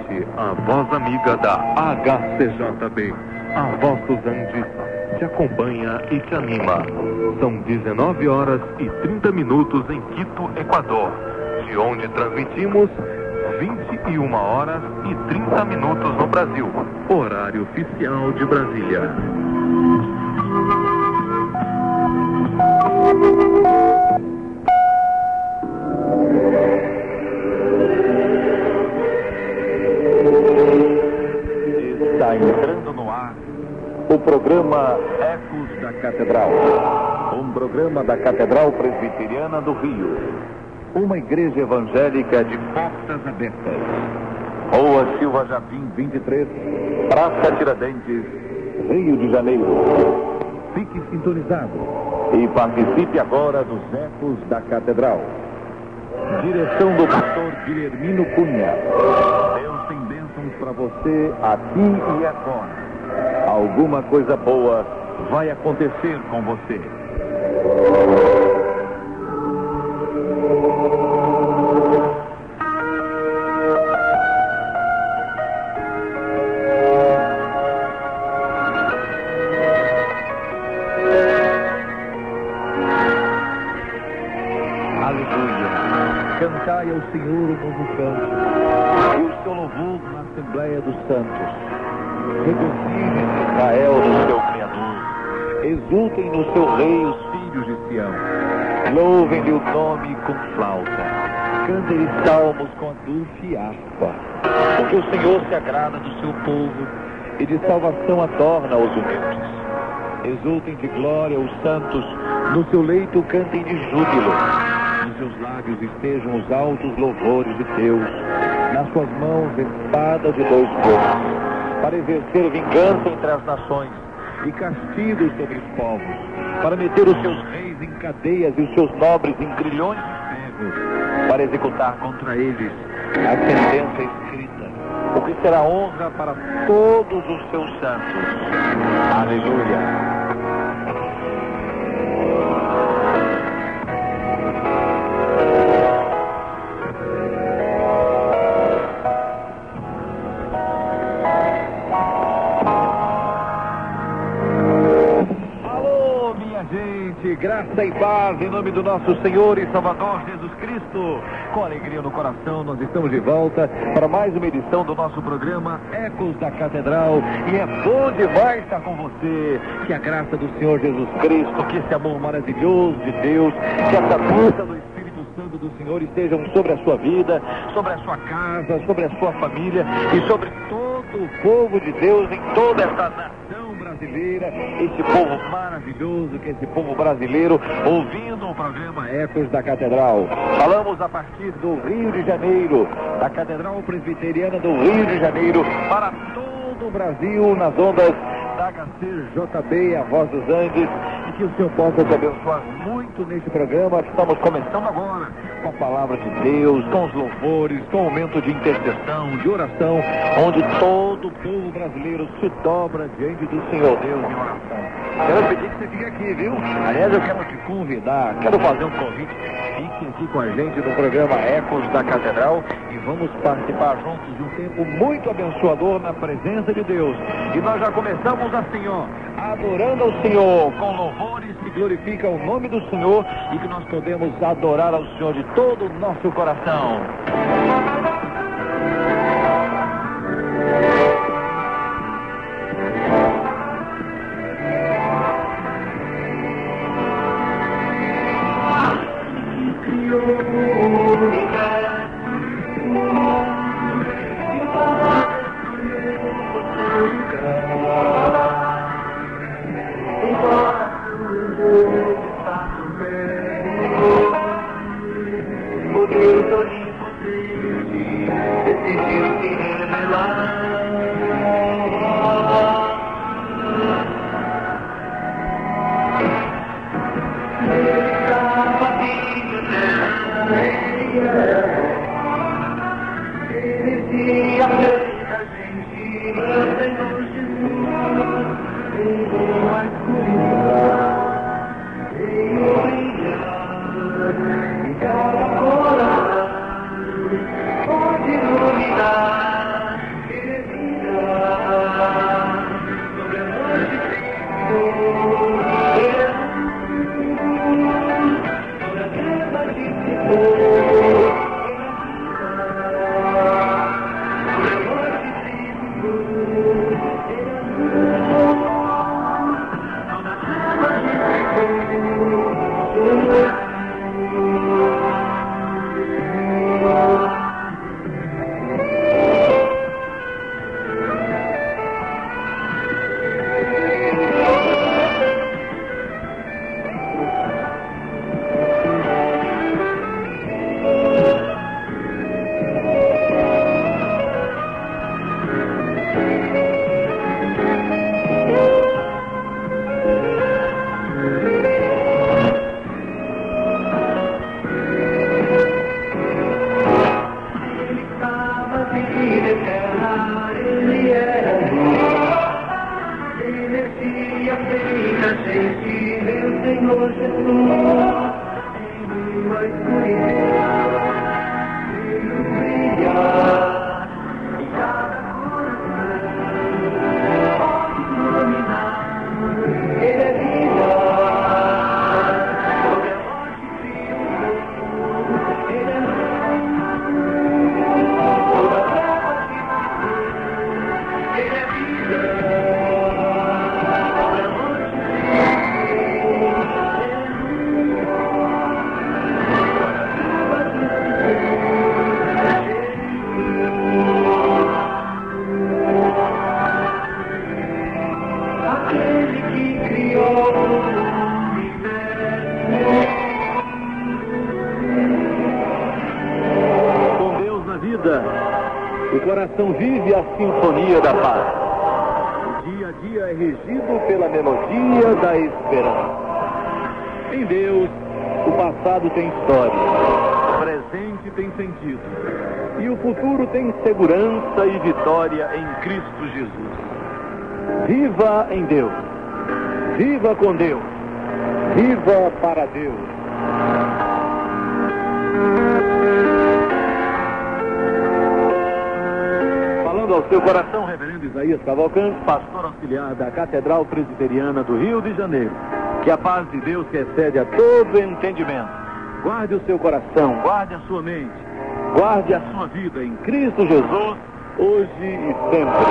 Ouvinte, a voz amiga da HCJB, a voz dos Andes, te acompanha e te anima. São 19 horas e 30 minutos em Quito, Equador, de onde transmitimos 21 horas e 30 minutos no Brasil, horário oficial de Brasília. Está entrando no ar o programa Ecos da Catedral, um programa da Catedral Presbiteriana do Rio, uma igreja evangélica de portas abertas. Rua Silva Jardim 23, Praça Tiradentes, Rio de Janeiro. Fique sintonizado e participe agora dos Ecos da Catedral. Direção do pastor Guilhermino Cunha. Deus tem bênçãos para você aqui e agora. Alguma coisa boa vai acontecer com você. Cantai ao Senhor o novo canto, e o seu louvor na Assembleia dos Santos. Regozijem Israel no seu Criador, exultem no seu Rei os filhos de Sião. Louvem-lhe o nome com flauta, cantem salmos com a dulce harpa, porque o Senhor se agrada do seu povo e de salvação adorna os humildes. Exultem de glória os santos, no seu leito cantem de júbilo. Nos seus lábios estejam os altos louvores de Deus, nas suas mãos espadas de dois gumes, para exercer vingança entre as nações e castigo sobre os povos, para meter os seus reis em cadeias e os seus nobres em grilhões de ferro, para executar contra eles a sentença escrita, o que será honra para todos os seus santos. Aleluia. Graça e paz em nome do nosso Senhor e Salvador Jesus Cristo. Com alegria no coração, nós estamos de volta para mais uma edição do nosso programa Ecos da Catedral. E é bom demais estar com você. Que a graça do Senhor Jesus Cristo, que esse amor maravilhoso de Deus, que essa força do Espírito Santo do Senhor estejam sobre a sua vida, sobre a sua casa, sobre a sua família e sobre todo o povo de Deus em toda essa nação brasileira, esse povo maravilhoso, que esse povo brasileiro, ouvindo o programa Ecos da Catedral. Falamos a partir do Rio de Janeiro, da Catedral Presbiteriana do Rio de Janeiro, para todo o Brasil, nas ondas da HCJB, a voz dos Andes, e que o Senhor possa te abençoar muito neste programa. Estamos começando agora com a palavra de Deus, com os louvores, com o momento de intercessão, de oração, onde todo o povo brasileiro se dobra diante do Senhor Deus em oração. Quero pedir que você fique aqui, viu? Aliás, eu quero te convidar, quero fazer um convite. Fique aqui com a gente no programa Ecos da Catedral e vamos participar juntos de um tempo muito abençoador na presença de Deus. E nós já começamos assim, ó, adorando ao Senhor com louvores que glorificam o nome do Senhor e que nós podemos adorar ao Senhor de todo o nosso coração. Senhor Jesus, em meio à escuridão, brilhar em cada coração, pode iluminar. Ele é vida, sobre a morte triunfou. Ele é luz, toda treva se foi. Ele é vida. O coração vive a sinfonia da paz. O dia a dia é regido pela melodia da esperança. Em Deus, o passado tem história, o presente tem sentido, e o futuro tem segurança e vitória em Cristo Jesus. Viva em Deus, viva com Deus, viva para Deus. Ao seu coração, reverendo Isaías Cavalcante, pastor auxiliar da Catedral Presbiteriana do Rio de Janeiro. Que a paz de Deus, que excede a todo entendimento, guarde o seu coração, guarde a sua mente, guarde a sua vida em Cristo Jesus, hoje e sempre.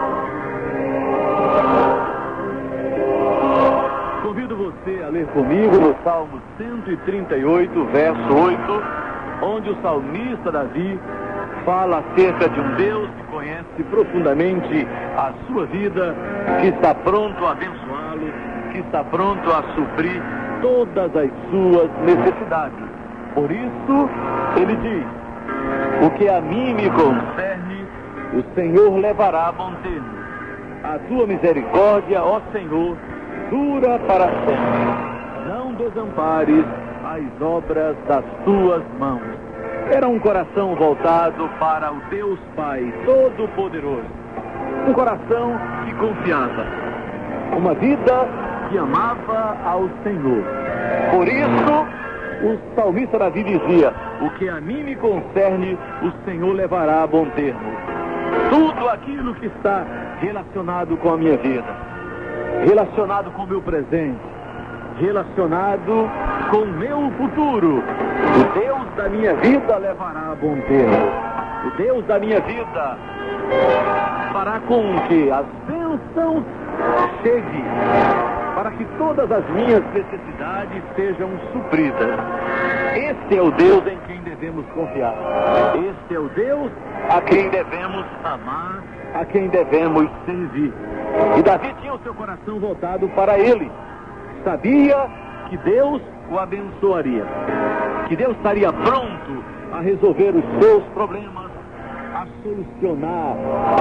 Convido você a ler comigo no Salmo 138, verso 8, onde o salmista Davi fala acerca de um Deus que conhece profundamente a sua vida, que está pronto a abençoá-lo, que está pronto a suprir todas as suas necessidades. Por isso, ele diz: o que a mim me concerne, o Senhor levará a bom termo. A tua misericórdia, ó Senhor, dura para sempre. Não desampares as obras das tuas mãos. Era um coração voltado para o Deus Pai Todo-Poderoso. Um coração que confiava. Uma vida que amava ao Senhor. Por isso, o salmista Davi dizia: o que a mim me concerne, o Senhor levará a bom termo. Tudo aquilo que está relacionado com a minha vida, relacionado com o meu presente, relacionado com o meu futuro, o Deus da minha vida levará a bom termo. O Deus da minha vida fará com que as bênçãos cheguem, para que todas as minhas necessidades sejam supridas. Este é o Deus em quem devemos confiar. Este é o Deus a quem devemos amar, a quem devemos servir. E Davi tinha o seu coração voltado para ele. Sabia que Deus o abençoaria, que Deus estaria pronto a resolver os seus problemas, a solucionar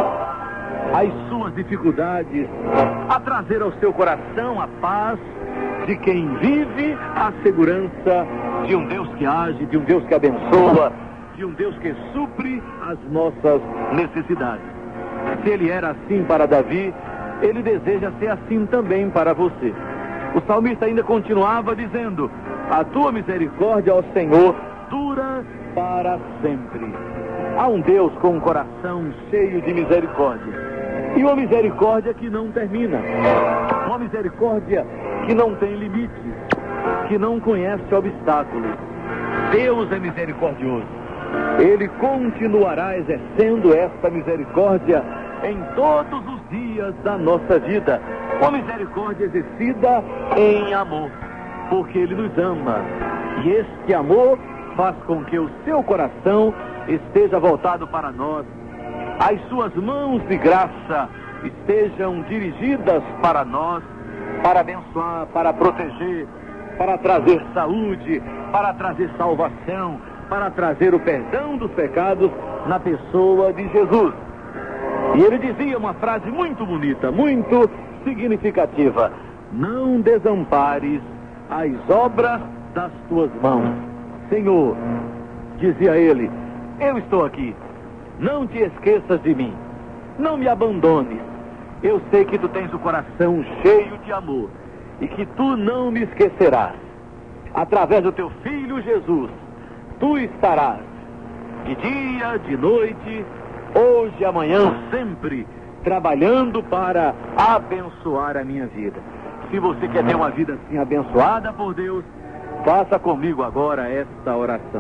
as suas dificuldades, a trazer ao seu coração a paz de quem vive a segurança de um Deus que age, de um Deus que abençoa, de um Deus que supre as nossas necessidades. Se ele era assim para Davi, ele deseja ser assim também para você. O salmista ainda continuava dizendo: a tua misericórdia, ó Senhor, dura para sempre. Há um Deus com um coração cheio de misericórdia. E uma misericórdia que não termina. Uma misericórdia que não tem limites, que não conhece obstáculos. Deus é misericordioso. Ele continuará exercendo esta misericórdia em todos os dias da nossa vida. Uma misericórdia exercida em amor, porque Ele nos ama. E este amor faz com que o seu coração esteja voltado para nós. As suas mãos de graça estejam dirigidas para nós, para abençoar, para proteger, para trazer saúde, para trazer salvação, para trazer o perdão dos pecados na pessoa de Jesus. E ele dizia uma frase muito bonita, muito significativa: não desampares as obras das tuas mãos. Senhor, dizia ele, eu estou aqui. Não te esqueças de mim. Não me abandones. Eu sei que tu tens o coração cheio de amor. e que tu não me esquecerás. Através do teu Filho Jesus, tu estarás de dia, de noite, hoje e amanhã, sempre, trabalhando para abençoar a minha vida. Se você quer ter uma vida assim abençoada por Deus, faça comigo agora esta oração.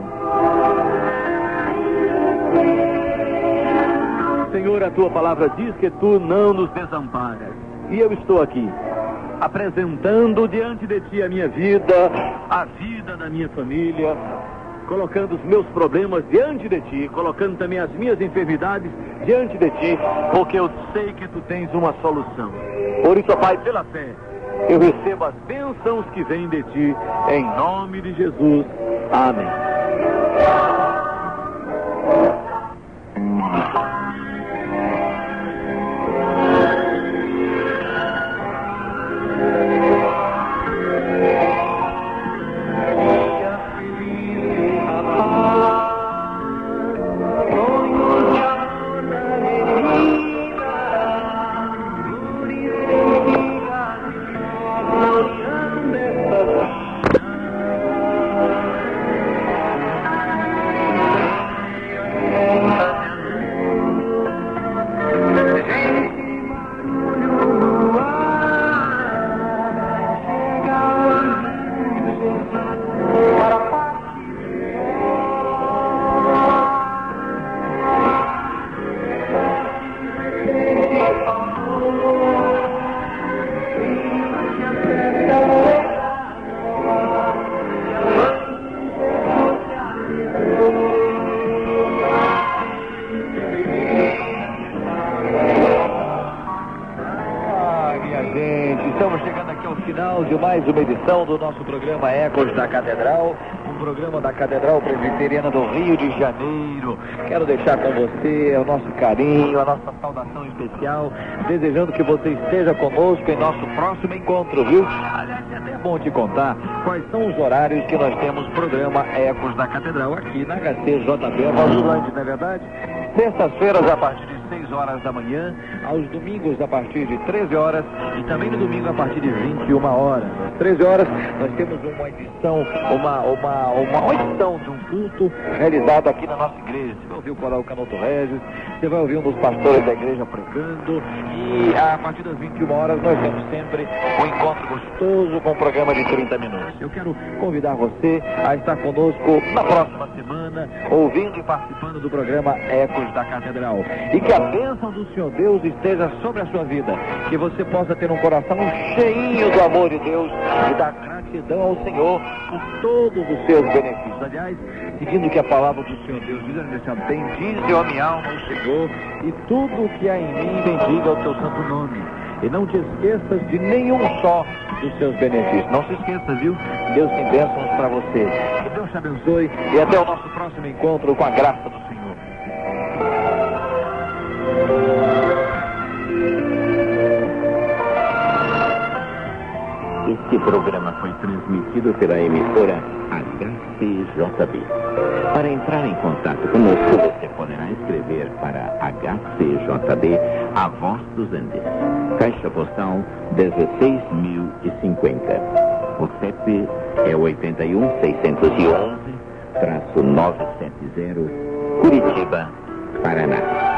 Senhor, a tua palavra diz que tu não nos desamparas. E eu estou aqui, apresentando diante de ti a minha vida, a vida da minha família, colocando os meus problemas diante de ti, colocando também as minhas enfermidades diante de ti, porque eu sei que tu tens uma solução. Por isso, Pai, pela fé, eu recebo as bênçãos que vêm de ti, em nome de Jesus. Amém. De mais uma edição do nosso programa Ecos da Catedral, um programa da Catedral Presbiteriana do Rio de Janeiro. Quero deixar com você o nosso carinho, a nossa saudação especial, desejando que você esteja conosco em nosso próximo encontro, viu? Aliás, é até bom te contar quais são os horários que nós temos programa Ecos da Catedral aqui na HCJB Valsilândia, não é verdade? Sextas-feiras a partir de 6 horas da manhã, aos domingos a partir de 13 horas e também no domingo a partir de 21 horas. Às 13 horas nós temos uma edição, uma edição de um culto realizado aqui na nossa igreja. Você vai ouvir o coral Canoto Regis, você vai ouvir um dos pastores da igreja pregando e a partir das 21 horas nós temos sempre um encontro gostoso com um programa de 30 minutos. Eu quero convidar você a estar conosco na próxima semana, ouvindo e participando do programa Ecos da Catedral. E que a bênção do Senhor Deus esteja sobre a sua vida. Que você possa ter um coração cheinho do amor de Deus e da gratidão ao Senhor por todos os seus benefícios. Aliás, seguindo o que a palavra do Senhor Deus diz, bendize, ó minha alma, o Senhor, e tudo o que há em mim bendiga o teu santo nome. E não te esqueças de nenhum só dos seus benefícios. Não se esqueça, viu? Deus tem bênçãos para você. Que Deus te abençoe e até o nosso próximo encontro com a graça do Senhor. Este programa foi transmitido pela emissora HCJB. Para entrar em contato conosco, você poderá escrever para HCJB, A Voz dos Andes, Caixa Postal 16.050. O CEP é 81-611-970, Curitiba, Paraná.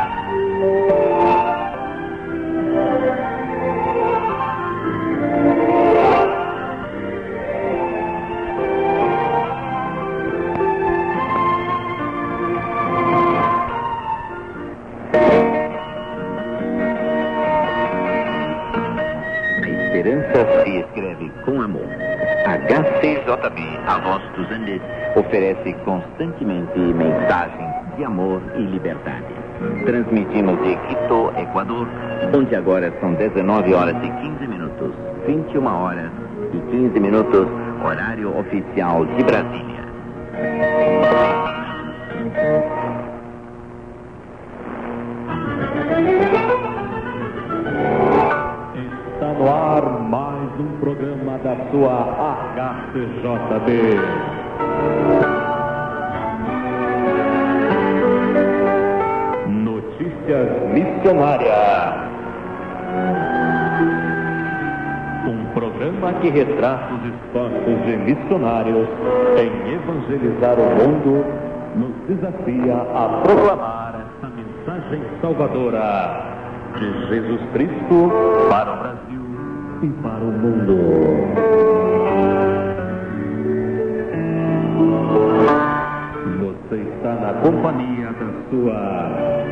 Se escreve com amor. HCJB, A Voz dos Andes, oferece constantemente mensagens de amor e liberdade. Transmitimos de Quito, Equador, onde agora são 19 horas e 15 minutos, 21 horas e 15 minutos, horário oficial de Brasília. Está no ar mais um programa da sua HCJB. Notícias Missionárias. Um programa programa que retrata os esforços de missionários em evangelizar o mundo, nos desafia a proclamar essa mensagem salvadora de Jesus Cristo para o Brasil e para o mundo. Você está na companhia da sua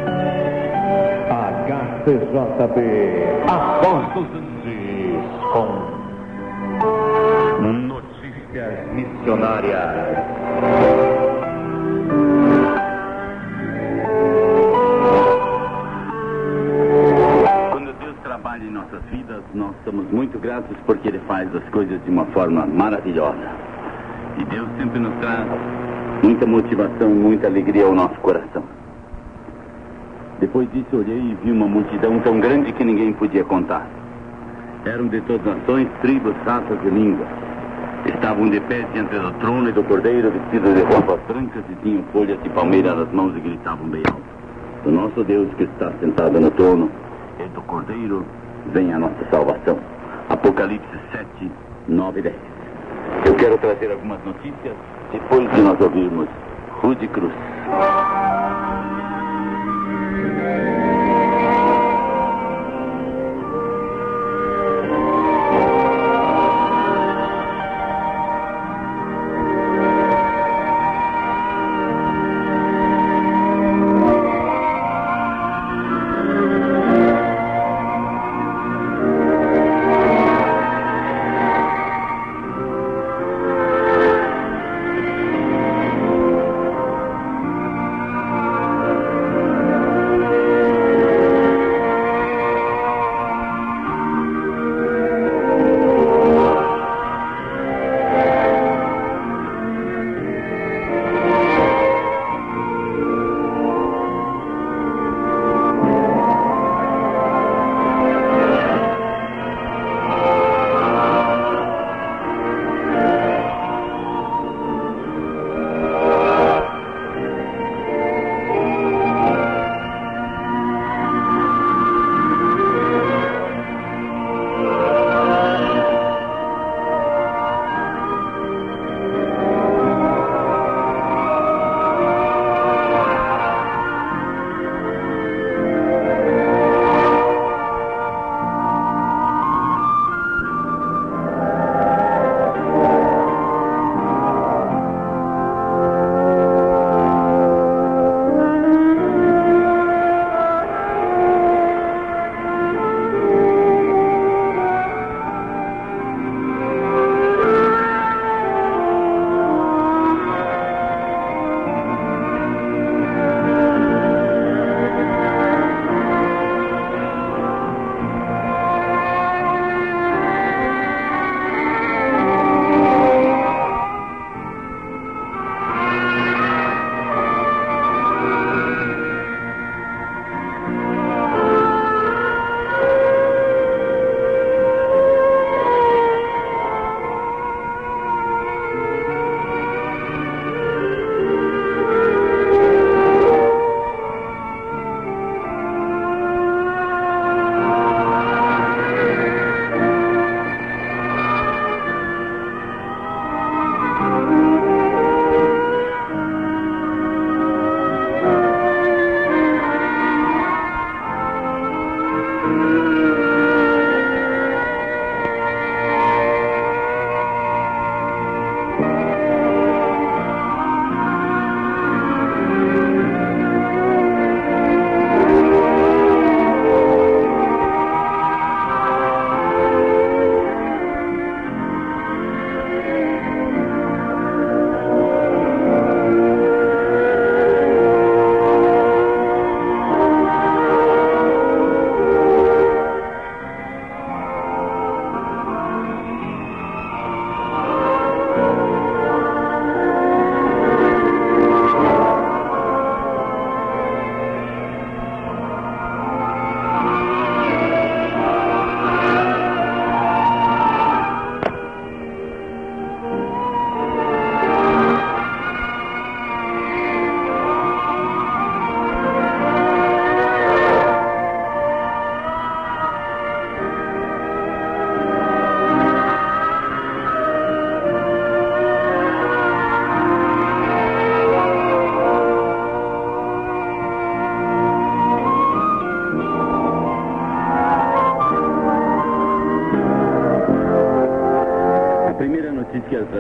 HCJB, a voz dos Andes, com notícias missionárias. Quando Deus trabalha em nossas vidas, nós somos muito gratos porque Ele faz as coisas de uma forma maravilhosa. E Deus sempre nos traz muita motivação, muita alegria ao nosso coração. Depois disso, olhei e vi uma multidão tão grande que ninguém podia contar. Eram de todas as nações, tribos, raças e línguas. Estavam de pé diante do trono e do cordeiro, vestidos de roupas brancas e tinham folhas de palmeira nas mãos e gritavam bem alto: do nosso Deus que está sentado no trono e do cordeiro vem a nossa salvação. Apocalipse 7, 9 e 10. Eu quero trazer algumas notícias depois de nós ouvirmos Rude Cruz.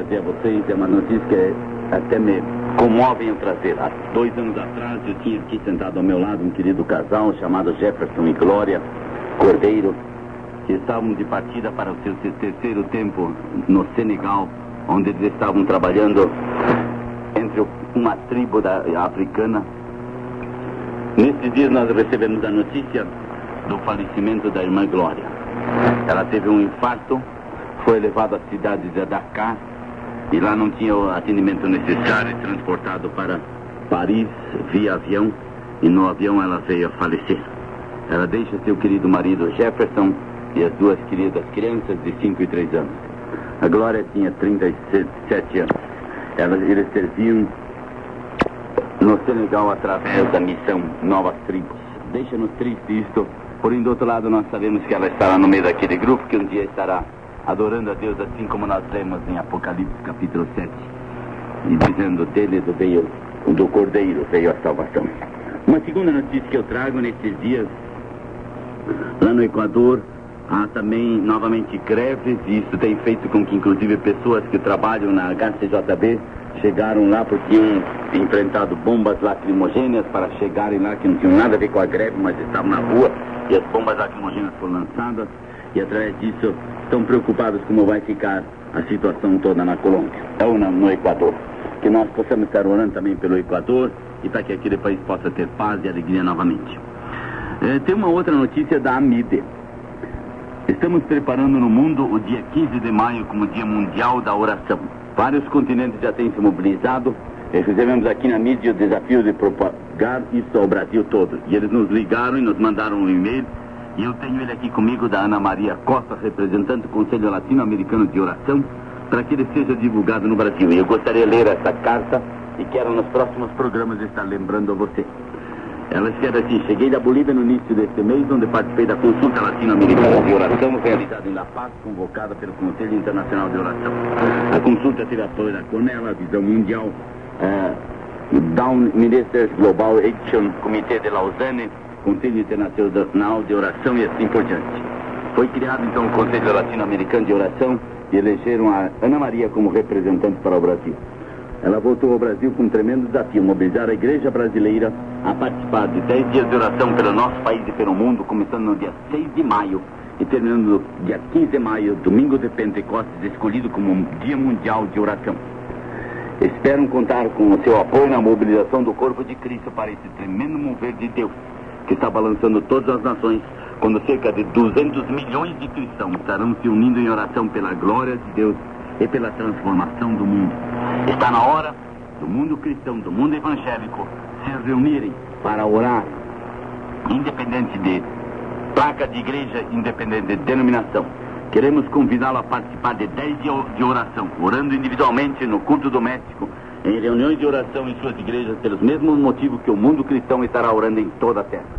trazer a vocês é uma notícia que até me comove em trazer. Há 2 anos atrás eu tinha aqui sentado ao meu lado um querido casal chamado Jefferson e Glória Cordeiro, que estavam de partida para o seu terceiro tempo no Senegal, onde eles estavam trabalhando entre uma tribo africana. Nesses dias nós recebemos a notícia do falecimento da irmã Glória. Ela teve um infarto, foi levada à cidade de Dakar e lá não tinha o atendimento necessário, transportado para Paris via avião, e no avião ela veio a falecer. Ela deixa seu querido marido Jefferson e as 2 queridas crianças de 5 e 3 anos. A Glória tinha 37 anos. Eles serviam no Senegal através da missão Novas Tribos. Deixa-nos triste isto, porém do outro lado nós sabemos que ela estará no meio daquele grupo que um dia estará adorando a Deus, assim como nós lemos em Apocalipse capítulo 7, e dizendo dele do Cordeiro veio a salvação. Uma segunda notícia que eu trago nesses dias, lá no Equador, há também novamente greves, e isso tem feito com que inclusive pessoas que trabalham na HCJB chegaram lá porque tinham enfrentado bombas lacrimogêneas para chegarem lá, que não tinham nada a ver com a greve, mas estavam na rua, e as bombas lacrimogêneas foram lançadas, e através disso estão preocupados como vai ficar a situação toda na Colômbia, ou no Equador. Que nós possamos estar orando também pelo Equador, e para que aquele país possa ter paz e alegria novamente. Tem uma outra notícia da AMIDE. Estamos preparando no mundo o dia 15 de maio como Dia Mundial da Oração. Vários continentes já têm se mobilizado. Recebemos aqui na mídia o desafio de propagar isso ao Brasil todo. E eles nos ligaram e nos mandaram um e-mail. E eu tenho ele aqui comigo, da Ana Maria Costa, representante do Conselho Latino-Americano de Oração, para que ele seja divulgado no Brasil. E eu gostaria de ler essa carta e quero nos próximos programas estar lembrando a você. Ela escreve assim: cheguei da Bolívia no início deste mês, onde participei da consulta latino-americana de oração realizada em La Paz, convocada pelo Conselho Internacional de Oração. A consulta teve apoio da CONELA, Visão Mundial, Down Ministers Global Action, Comitê de Lausanne, Conselho Internacional de Oração e assim por diante. Foi criado então o Conselho Latino-Americano de Oração e elegeram a Ana Maria como representante para o Brasil. Ela voltou ao Brasil com um tremendo desafio: mobilizar a igreja brasileira a participar de 10 dias de oração pelo nosso país e pelo mundo, começando no dia 6 de maio e terminando no dia 15 de maio, domingo de Pentecostes, escolhido como um Dia Mundial de Oração. Esperam contar com o seu apoio na mobilização do corpo de Cristo para esse tremendo mover de Deus que está balançando todas as nações, quando cerca de 200 milhões de cristãos estarão se unindo em oração pela glória de Deus e pela transformação do mundo. Está na hora do mundo cristão, do mundo evangélico, se reunirem para orar, independente de placa de igreja, independente de denominação. Queremos convidá-lo a participar de 10 dias de oração, orando individualmente no culto doméstico, em reuniões de oração em suas igrejas, pelos mesmos motivos que o mundo cristão estará orando em toda a terra.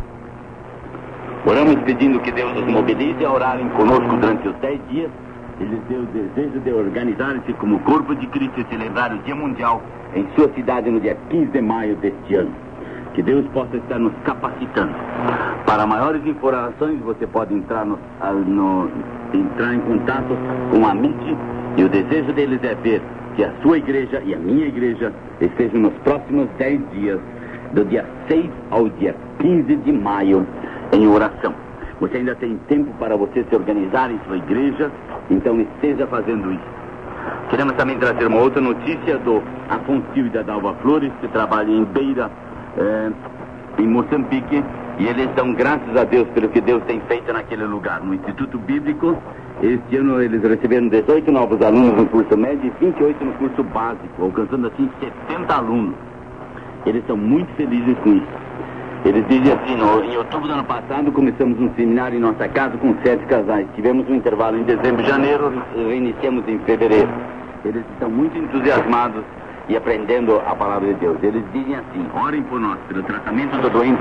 Oramos pedindo que Deus nos mobilize a orarem conosco durante os 10 dias. Eles têm o desejo de organizar-se como corpo de Cristo e celebrar o Dia Mundial em sua cidade no dia 15 de maio deste ano. Que Deus possa estar nos capacitando. Para maiores informações, você pode entrar em contato com a MIT, e o desejo deles é ver que a sua igreja e a minha igreja estejam nos próximos 10 dias, do dia 6 ao dia 15 de maio, em oração. Você ainda tem tempo para você se organizar em sua igreja, então esteja fazendo isso. Queremos também trazer uma outra notícia do Afonso e da Dalva Flores, que trabalham em Beira, em Moçambique, e eles dão graças a Deus pelo que Deus tem feito naquele lugar. No Instituto Bíblico, este ano eles receberam 18 novos alunos no curso médio e 28 no curso básico, alcançando assim 70 alunos. Eles são muito felizes com isso. Eles dizem assim: em outubro do ano passado começamos um seminário em nossa casa com 7 casais. Tivemos um intervalo em dezembro e janeiro, reiniciamos em fevereiro. Eles estão muito entusiasmados e aprendendo a palavra de Deus. Eles dizem assim: orem por nós, pelo tratamento do doente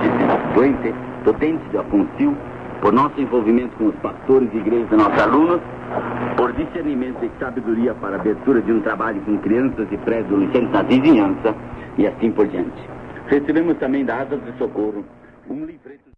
do Afonso, por nosso envolvimento com os pastores e igrejas de nossos alunos, por discernimento e sabedoria para a abertura de um trabalho com crianças e pré-adolescentes na vizinhança, e assim por diante. Recebemos também da Asas de Socorro um livreto